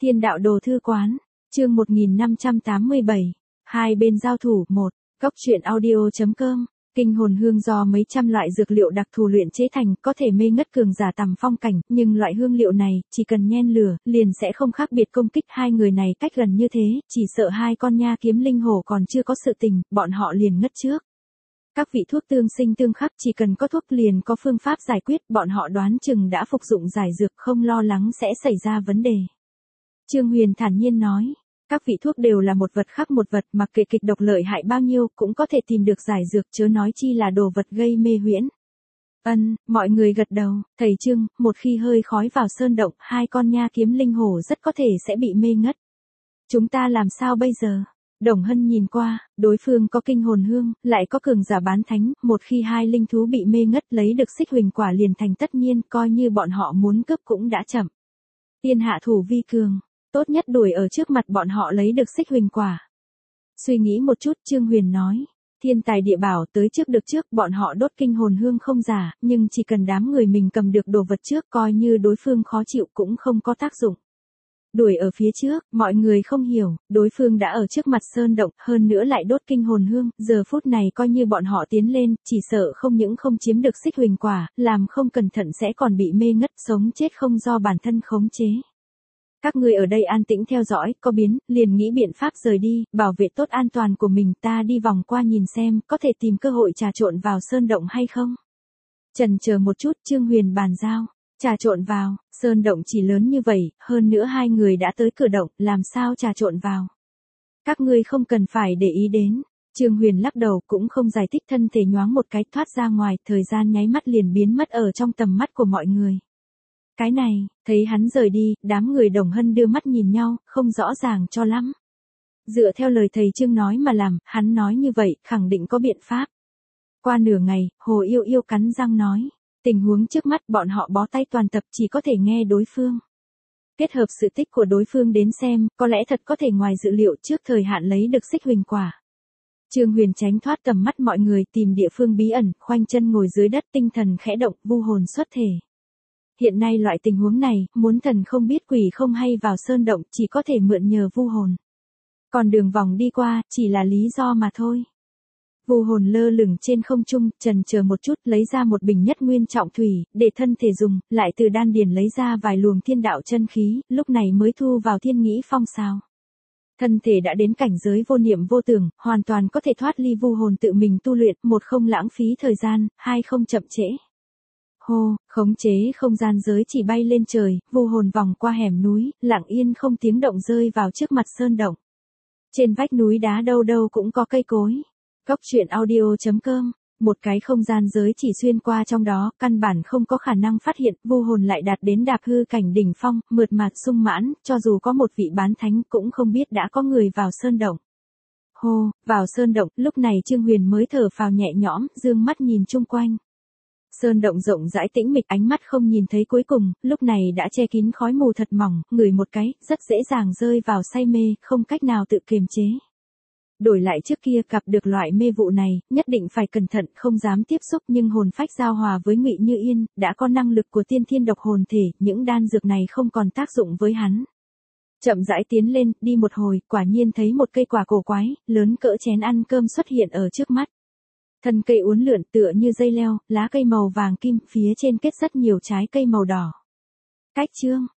Thiên đạo đồ thư quán, chương 1587, hai bên giao thủ 1, góc truyện audio.com, kinh hồn hương do mấy trăm loại dược liệu đặc thù luyện chế thành, có thể mê ngất cường giả tầm phong cảnh, nhưng loại hương liệu này, chỉ cần nhen lửa, liền sẽ không khác biệt công kích hai người này cách gần như thế, chỉ sợ hai con nha kiếm linh hổ còn chưa có sự tình, bọn họ liền ngất trước. Các vị thuốc tương sinh tương khắc chỉ cần có thuốc liền có phương pháp giải quyết, bọn họ đoán chừng đã phục dụng giải dược không lo lắng sẽ xảy ra vấn đề. Trương Huyền thản nhiên nói, các vị thuốc đều là một vật khác một vật, mặc kệ kịch độc lợi hại bao nhiêu cũng có thể tìm được giải dược, chớ nói chi là đồ vật gây mê huyễn. Mọi người gật đầu, thầy Trương, một khi hơi khói vào sơn động, hai con nha kiếm linh hổ rất có thể sẽ bị mê ngất. Chúng ta làm sao bây giờ? Đồng Hân nhìn qua, đối phương có kinh hồn hương, lại có cường giả bán thánh, một khi hai linh thú bị mê ngất lấy được xích huỳnh quả liền thành tất nhiên, coi như bọn họ muốn cướp cũng đã chậm. Tiên hạ thủ vi cường, tốt nhất đuổi ở trước mặt bọn họ lấy được xích huỳnh quả. Suy nghĩ một chút, Trương Huyền nói, thiên tài địa bảo tới trước được trước, bọn họ đốt kinh hồn hương không giả, nhưng chỉ cần đám người mình cầm được đồ vật trước, coi như đối phương khó chịu cũng không có tác dụng. Đuổi ở phía trước, mọi người không hiểu, đối phương đã ở trước mặt sơn động, hơn nữa lại đốt kinh hồn hương, giờ phút này coi như bọn họ tiến lên, chỉ sợ không những không chiếm được xích huỳnh quả, làm không cẩn thận sẽ còn bị mê ngất, sống chết không do bản thân khống chế. Các ngươi ở đây an tĩnh theo dõi, có biến, liền nghĩ biện pháp rời đi, bảo vệ tốt an toàn của mình, ta đi vòng qua nhìn xem, có thể tìm cơ hội trà trộn vào sơn động hay không. Chần chờ một chút, Trương Huyền bàn giao. Trà trộn vào, sơn động chỉ lớn như vậy, hơn nữa hai người đã tới cửa động, làm sao trà trộn vào. Các ngươi không cần phải để ý đến. Trương Huyền lắc đầu cũng không giải thích, thân thể nhoáng một cái thoát ra ngoài, thời gian nháy mắt liền biến mất ở trong tầm mắt của mọi người. Cái này, thấy hắn rời đi, đám người Đồng Hân đưa mắt nhìn nhau, không rõ ràng cho lắm. Dựa theo lời thầy Trương nói mà làm, hắn nói như vậy, khẳng định có biện pháp. Qua nửa ngày, Hồ Yêu Yêu cắn răng nói. Tình huống trước mắt bọn họ bó tay toàn tập chỉ có thể nghe đối phương. Kết hợp sự tích của đối phương đến xem, có lẽ thật có thể ngoài dự liệu trước thời hạn lấy được xích huỳnh quả. Trương Huyền tránh thoát tầm mắt mọi người tìm địa phương bí ẩn, khoanh chân ngồi dưới đất tinh thần khẽ động, vu hồn xuất thể. Hiện nay loại tình huống này, muốn thần không biết quỷ không hay vào sơn động chỉ có thể mượn nhờ vu hồn. Còn đường vòng đi qua, chỉ là lý do mà thôi. Vu hồn lơ lửng trên không trung, chần chờ một chút lấy ra một bình nhất nguyên trọng thủy, để thân thể dùng, lại từ đan điền lấy ra vài luồng thiên đạo chân khí, lúc này mới thu vào thiên nghĩ phong sao. Thân thể đã đến cảnh giới vô niệm vô tưởng, hoàn toàn có thể thoát ly vu hồn tự mình tu luyện, một không lãng phí thời gian, hai không chậm trễ. Hô, khống chế không gian giới chỉ bay lên trời, vu hồn vòng qua hẻm núi, lặng yên không tiếng động rơi vào trước mặt sơn động. Trên vách núi đá đâu đâu cũng có cây cối. Góc truyện audio.com, một cái không gian giới chỉ xuyên qua trong đó, căn bản không có khả năng phát hiện, vu hồn lại đạt đến đạp hư cảnh đỉnh phong, mượt mà sung mãn, cho dù có một vị bán thánh cũng không biết đã có người vào sơn động. Hô, vào sơn động, lúc này Trương Huyền mới thở phào nhẹ nhõm, dương mắt nhìn chung quanh. Sơn động rộng rãi tĩnh mịch, ánh mắt không nhìn thấy cuối cùng, lúc này đã che kín khói mù thật mỏng, ngửi một cái, rất dễ dàng rơi vào say mê, không cách nào tự kiềm chế. Đổi lại trước kia gặp được loại mê vụ này, nhất định phải cẩn thận, không dám tiếp xúc, nhưng hồn phách giao hòa với Ngụy Như Yên, đã có năng lực của tiên thiên độc hồn thể, những đan dược này không còn tác dụng với hắn. Chậm rãi tiến lên, đi một hồi, quả nhiên thấy một cây quả cổ quái, lớn cỡ chén ăn cơm xuất hiện ở trước mắt. Thân cây uốn lượn tựa như dây leo, lá cây màu vàng kim, phía trên kết rất nhiều trái cây màu đỏ. Cách chương,